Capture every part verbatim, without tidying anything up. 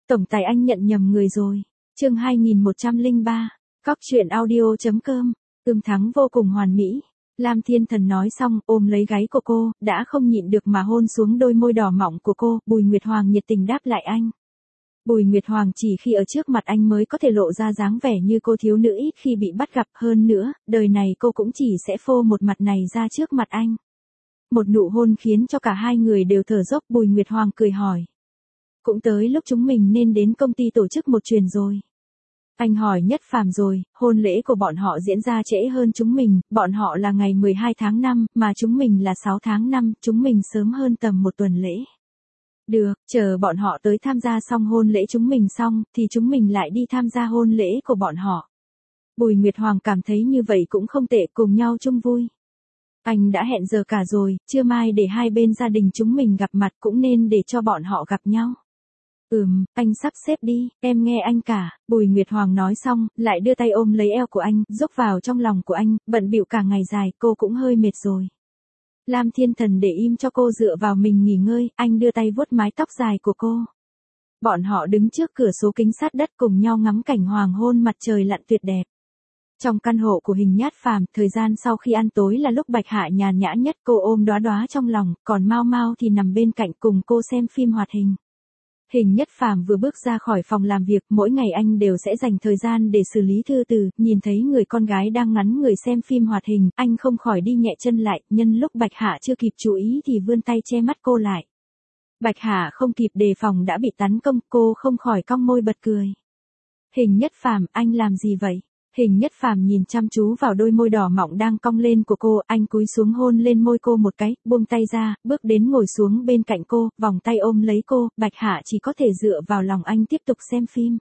Tổng tài anh nhận nhầm người rồi. Chương hai nghìn một trăm lẻ ba. Cóc truyện audio chấm com. Ưm Thắng vô cùng hoàn mỹ. Lam Thiên Thần nói xong, ôm lấy gáy của cô, đã không nhịn được mà hôn xuống đôi môi đỏ mọng của cô. Bùi Nguyệt Hoàng nhiệt tình đáp lại anh. Bùi Nguyệt Hoàng chỉ khi ở trước mặt anh mới có thể lộ ra dáng vẻ như cô thiếu nữ ít khi bị bắt gặp. Hơn nữa, đời này cô cũng chỉ sẽ phô một mặt này ra trước mặt anh. Một nụ hôn khiến cho cả hai người đều thở dốc. Bùi Nguyệt Hoàng cười hỏi. Cũng tới lúc chúng mình nên đến công ty tổ chức một chuyến rồi. Anh hỏi Nhất Phàm rồi, hôn lễ của bọn họ diễn ra trễ hơn chúng mình, bọn họ là ngày mười hai tháng năm, mà chúng mình là sáu tháng năm, chúng mình sớm hơn tầm một tuần lễ. Được, chờ bọn họ tới tham gia xong hôn lễ chúng mình xong, thì chúng mình lại đi tham gia hôn lễ của bọn họ. Bùi Nguyệt Hoàng cảm thấy như vậy cũng không tệ, cùng nhau chung vui. Anh đã hẹn giờ cả rồi, trưa mai để hai bên gia đình chúng mình gặp mặt cũng nên để cho bọn họ gặp nhau. Ừm, anh sắp xếp đi, em nghe anh cả. Bùi Nguyệt Hoàng nói xong, lại đưa tay ôm lấy eo của anh, dốc vào trong lòng của anh, bận bịu cả ngày dài, cô cũng hơi mệt rồi. Lam Thiên Thần để im cho cô dựa vào mình nghỉ ngơi, anh đưa tay vuốt mái tóc dài của cô. Bọn họ đứng trước cửa sổ kính sát đất cùng nhau ngắm cảnh hoàng hôn mặt trời lặn tuyệt đẹp. Trong căn hộ của Hình Nhát Phàm, thời gian sau khi ăn tối là lúc Bạch Hạ nhàn nhã nhất, cô ôm đóa đóa trong lòng, còn Mao Mao thì nằm bên cạnh cùng cô xem phim hoạt hình. Hình Nhất Phàm vừa bước ra khỏi phòng làm việc, mỗi ngày anh đều sẽ dành thời gian để xử lý thư từ, nhìn thấy người con gái đang ngắn người xem phim hoạt hình, anh không khỏi đi nhẹ chân lại, nhân lúc Bạch Hạ chưa kịp chú ý thì vươn tay che mắt cô lại. Bạch Hạ không kịp đề phòng đã bị tấn công, cô không khỏi cong môi bật cười. Hình Nhất Phàm, anh làm gì vậy? Hình Nhất Phàm nhìn chăm chú vào đôi môi đỏ mọng đang cong lên của cô, anh cúi xuống hôn lên môi cô một cái, buông tay ra, bước đến ngồi xuống bên cạnh cô, vòng tay ôm lấy cô, Bạch Hạ chỉ có thể dựa vào lòng anh tiếp tục xem phim.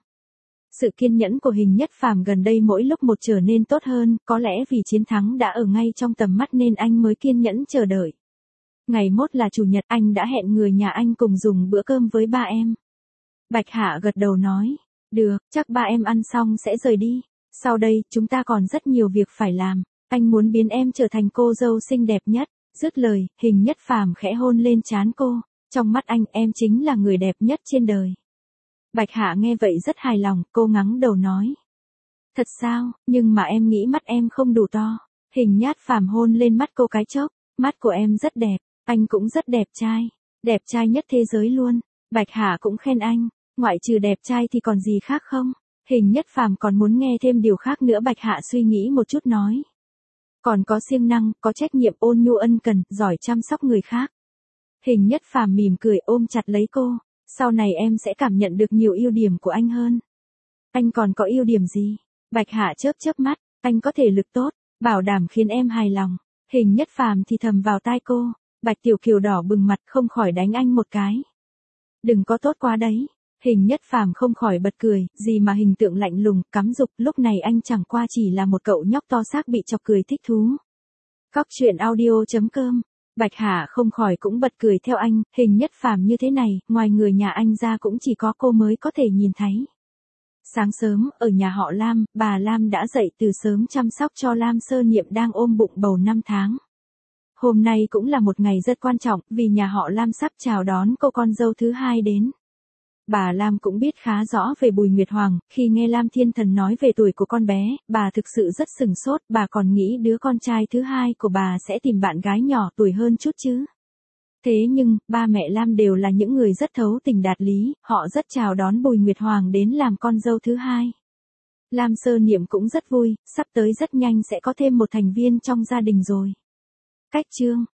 Sự kiên nhẫn của Hình Nhất Phàm gần đây mỗi lúc một trở nên tốt hơn, có lẽ vì chiến thắng đã ở ngay trong tầm mắt nên anh mới kiên nhẫn chờ đợi. Ngày mốt là chủ nhật, anh đã hẹn người nhà anh cùng dùng bữa cơm với ba em. Bạch Hạ gật đầu nói, được, chắc ba em ăn xong sẽ rời đi. Sau đây, chúng ta còn rất nhiều việc phải làm. Anh muốn biến em trở thành cô dâu xinh đẹp nhất. Dứt lời, Hình Nhất Phàm khẽ hôn lên trán cô. Trong mắt anh, em chính là người đẹp nhất trên đời. Bạch Hạ nghe vậy rất hài lòng, cô ngắng đầu nói. Thật sao, nhưng mà em nghĩ mắt em không đủ to. Hình Nhát Phàm hôn lên mắt cô cái chốc. Mắt của em rất đẹp, anh cũng rất đẹp trai. Đẹp trai nhất thế giới luôn. Bạch Hạ cũng khen anh. Ngoại trừ đẹp trai thì còn gì khác không? Hình Nhất Phàm còn muốn nghe thêm điều khác nữa. Bạch Hạ suy nghĩ một chút nói. Còn có siêng năng, có trách nhiệm, ôn nhu ân cần, giỏi chăm sóc người khác. Hình Nhất Phàm mỉm cười ôm chặt lấy cô. Sau này em sẽ cảm nhận được nhiều ưu điểm của anh hơn. Anh còn có ưu điểm gì? Bạch Hạ chớp chớp mắt. Anh có thể lực tốt, bảo đảm khiến em hài lòng. Hình Nhất Phàm thì thầm vào tai cô. Bạch Tiểu Kiều đỏ bừng mặt không khỏi đánh anh một cái. Đừng có tốt quá đấy. Hình Nhất Phàm không khỏi bật cười, gì mà hình tượng lạnh lùng, cắm dục, lúc này anh chẳng qua chỉ là một cậu nhóc to xác bị chọc cười thích thú. Cóc truyện audio chấm com. Bạch Hạ không khỏi cũng bật cười theo anh, Hình Nhất Phàm như thế này, ngoài người nhà anh ra cũng chỉ có cô mới có thể nhìn thấy. Sáng sớm, ở nhà họ Lam, bà Lam đã dậy từ sớm chăm sóc cho Lam Sơ Niệm đang ôm bụng bầu năm tháng. Hôm nay cũng là một ngày rất quan trọng, vì nhà họ Lam sắp chào đón cô con dâu thứ hai đến. Bà Lam cũng biết khá rõ về Bùi Nguyệt Hoàng, khi nghe Lam Thiên Thần nói về tuổi của con bé, bà thực sự rất sừng sốt, bà còn nghĩ đứa con trai thứ hai của bà sẽ tìm bạn gái nhỏ tuổi hơn chút chứ. Thế nhưng, ba mẹ Lam đều là những người rất thấu tình đạt lý, họ rất chào đón Bùi Nguyệt Hoàng đến làm con dâu thứ hai. Lam Sơ Niệm cũng rất vui, sắp tới rất nhanh sẽ có thêm một thành viên trong gia đình rồi. Cách chương